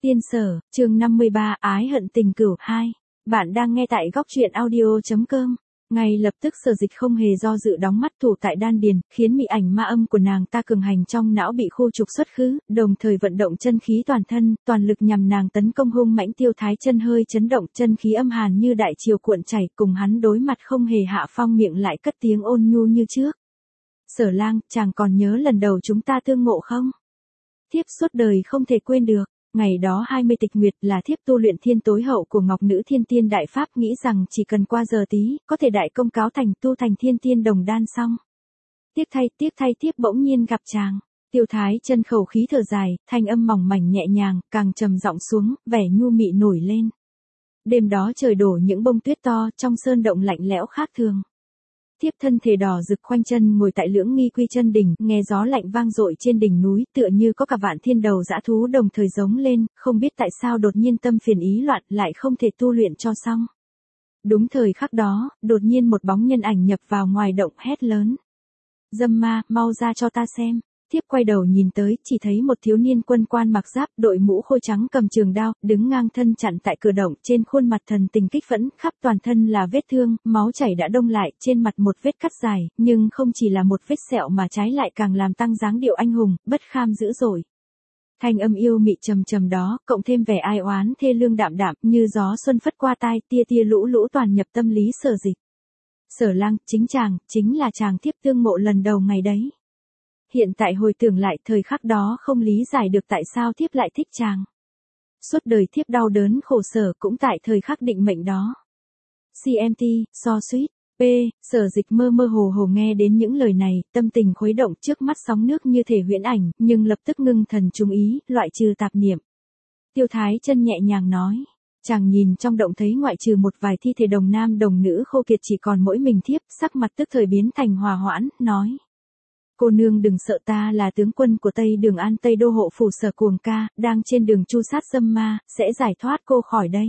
Tiên Sở, chương 53, Ái hận tình cửu 2. Bạn đang nghe tại góc truyện audio.com. Ngay lập tức Sở Dịch không hề do dự đóng mắt thủ tại đan điền, khiến mị ảnh ma âm của nàng ta cường hành trong não bị khu trục xuất khứ, đồng thời vận động chân khí toàn thân, toàn lực nhằm nàng tấn công hung mãnh. Tiêu Thái Chân hơi chấn động, chân khí âm hàn như đại triều cuộn chảy, cùng hắn đối mặt không hề hạ phong, miệng lại cất tiếng ôn nhu như trước. Sở Lang, chàng còn nhớ lần đầu chúng ta tương ngộ không? Thiếp suốt đời không thể quên được. Ngày đó 20 tịch nguyệt là thiếp tu luyện thiên tối hậu của Ngọc Nữ Thiên Tiên Đại Pháp, nghĩ rằng chỉ cần qua giờ tí, có thể đại công cáo thành, tu thành thiên tiên đồng đan xong. Tiếc thay thiếp bỗng nhiên gặp chàng. Tiêu Thái Chân khẩu khí thở dài, thanh âm mỏng mảnh nhẹ nhàng, càng trầm giọng xuống, vẻ nhu mị nổi lên. Đêm đó trời đổ những bông tuyết to, trong sơn động lạnh lẽo khác thường. Thiếp thân thể đỏ rực khoanh chân ngồi tại Lưỡng Nghi Quy Chân đỉnh, nghe gió lạnh vang dội trên đỉnh núi, tựa như có cả vạn thiên đầu dã thú đồng thời giống lên, không biết tại sao đột nhiên tâm phiền ý loạn, lại không thể tu luyện cho xong. Đúng thời khắc đó, đột nhiên một bóng nhân ảnh nhập vào ngoài động, hét lớn: "Dâm ma, mau ra cho ta xem." Thiếp quay đầu nhìn tới, chỉ thấy một thiếu niên quân quan mặc giáp, đội mũ khôi trắng, cầm trường đao, đứng ngang thân chặn tại cửa động, trên khuôn mặt thần tình kích phẫn, khắp toàn thân là vết thương, máu chảy đã đông lại, trên mặt một vết cắt dài, nhưng không chỉ là một vết sẹo mà trái lại càng làm tăng dáng điệu anh hùng, bất kham dữ dội. Thanh âm yêu mị trầm trầm đó, cộng thêm vẻ ai oán thê lương đạm đạm, như gió xuân phất qua tai, tia tia lũ lũ toàn nhập tâm lý Sở Dịch. Sở Lang, chính là chàng thiếp tương ngộ lần đầu ngày đấy. Hiện tại hồi tưởng lại thời khắc đó không lý giải được tại sao thiếp lại thích chàng. Suốt đời thiếp đau đớn khổ sở cũng tại thời khắc định mệnh đó. CMT, so sweet. P. Sở Dịch mơ mơ hồ hồ nghe đến những lời này, tâm tình khuấy động, trước mắt sóng nước như thể huyễn ảnh, nhưng lập tức ngưng thần chú ý, loại trừ tạp niệm. Tiêu Thái Chân nhẹ nhàng nói. Chàng nhìn trong động thấy ngoại trừ một vài thi thể đồng nam đồng nữ khô kiệt chỉ còn mỗi mình thiếp, sắc mặt tức thời biến thành hòa hoãn, nói: "Cô nương đừng sợ, ta là tướng quân của Tây Đường An Tây Đô hộ phủ Sở Cuồng Ca, đang trên đường tru sát dâm ma, sẽ giải thoát cô khỏi đây."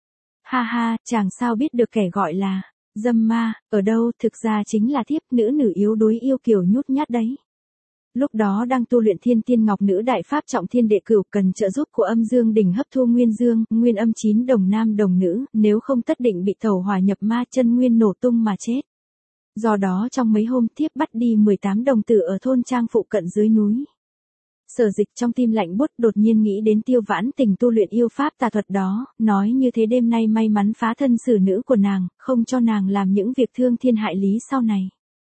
Ha ha, chàng sao biết được kẻ gọi là dâm ma ở đâu, thực ra chính là thiếp, nữ yếu đuối yêu kiều nhút nhát đấy. Lúc đó đang tu luyện Thiên Tiên Ngọc Nữ Đại Pháp Trọng Thiên Đệ Cửu, cần trợ giúp của Âm Dương đỉnh hấp thu nguyên dương, nguyên âm 9 đồng nam đồng nữ, nếu không tất định bị tẩu hỏa nhập ma, chân nguyên nổ tung mà chết. Do đó trong mấy hôm thiếp bắt đi 18 đồng tử ở thôn trang phụ cận dưới núi. Sở Dịch trong tim lạnh buốt, đột nhiên nghĩ đến Tiêu Vãn Tình tu luyện yêu pháp tà thuật đó, nói như thế đêm nay may mắn phá thân xử nữ của nàng, không cho nàng làm những việc thương thiên hại lý sau này.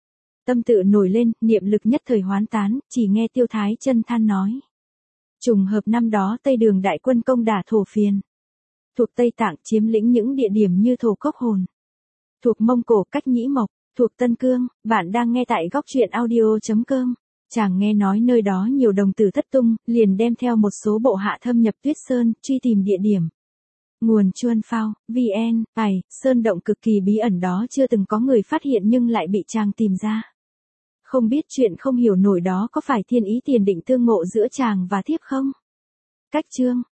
Tâm tự nổi lên, niệm lực nhất thời hoán tán, chỉ nghe Tiêu Thái Chân than nói: "Trùng hợp năm đó Tây Đường đại quân công đả Thổ Phiền, thuộc Tây Tạng, chiếm lĩnh những địa điểm như Thổ Cốc Hồn, thuộc Mông Cổ, Cách Nhĩ Mộc, thuộc Tân Cương." Bạn đang nghe tại góc truyện audio.com. Chàng nghe nói nơi đó nhiều đồng tử thất tung, liền đem theo một số bộ hạ thâm nhập Tuyết Sơn, truy tìm địa điểm. Nguồn Chuan Phao, VN, sơn động cực kỳ bí ẩn đó chưa từng có người phát hiện nhưng lại bị chàng tìm ra. Không biết chuyện không hiểu nổi đó có phải thiên ý tiền định tương ngộ giữa chàng và thiếp không? Cách chương.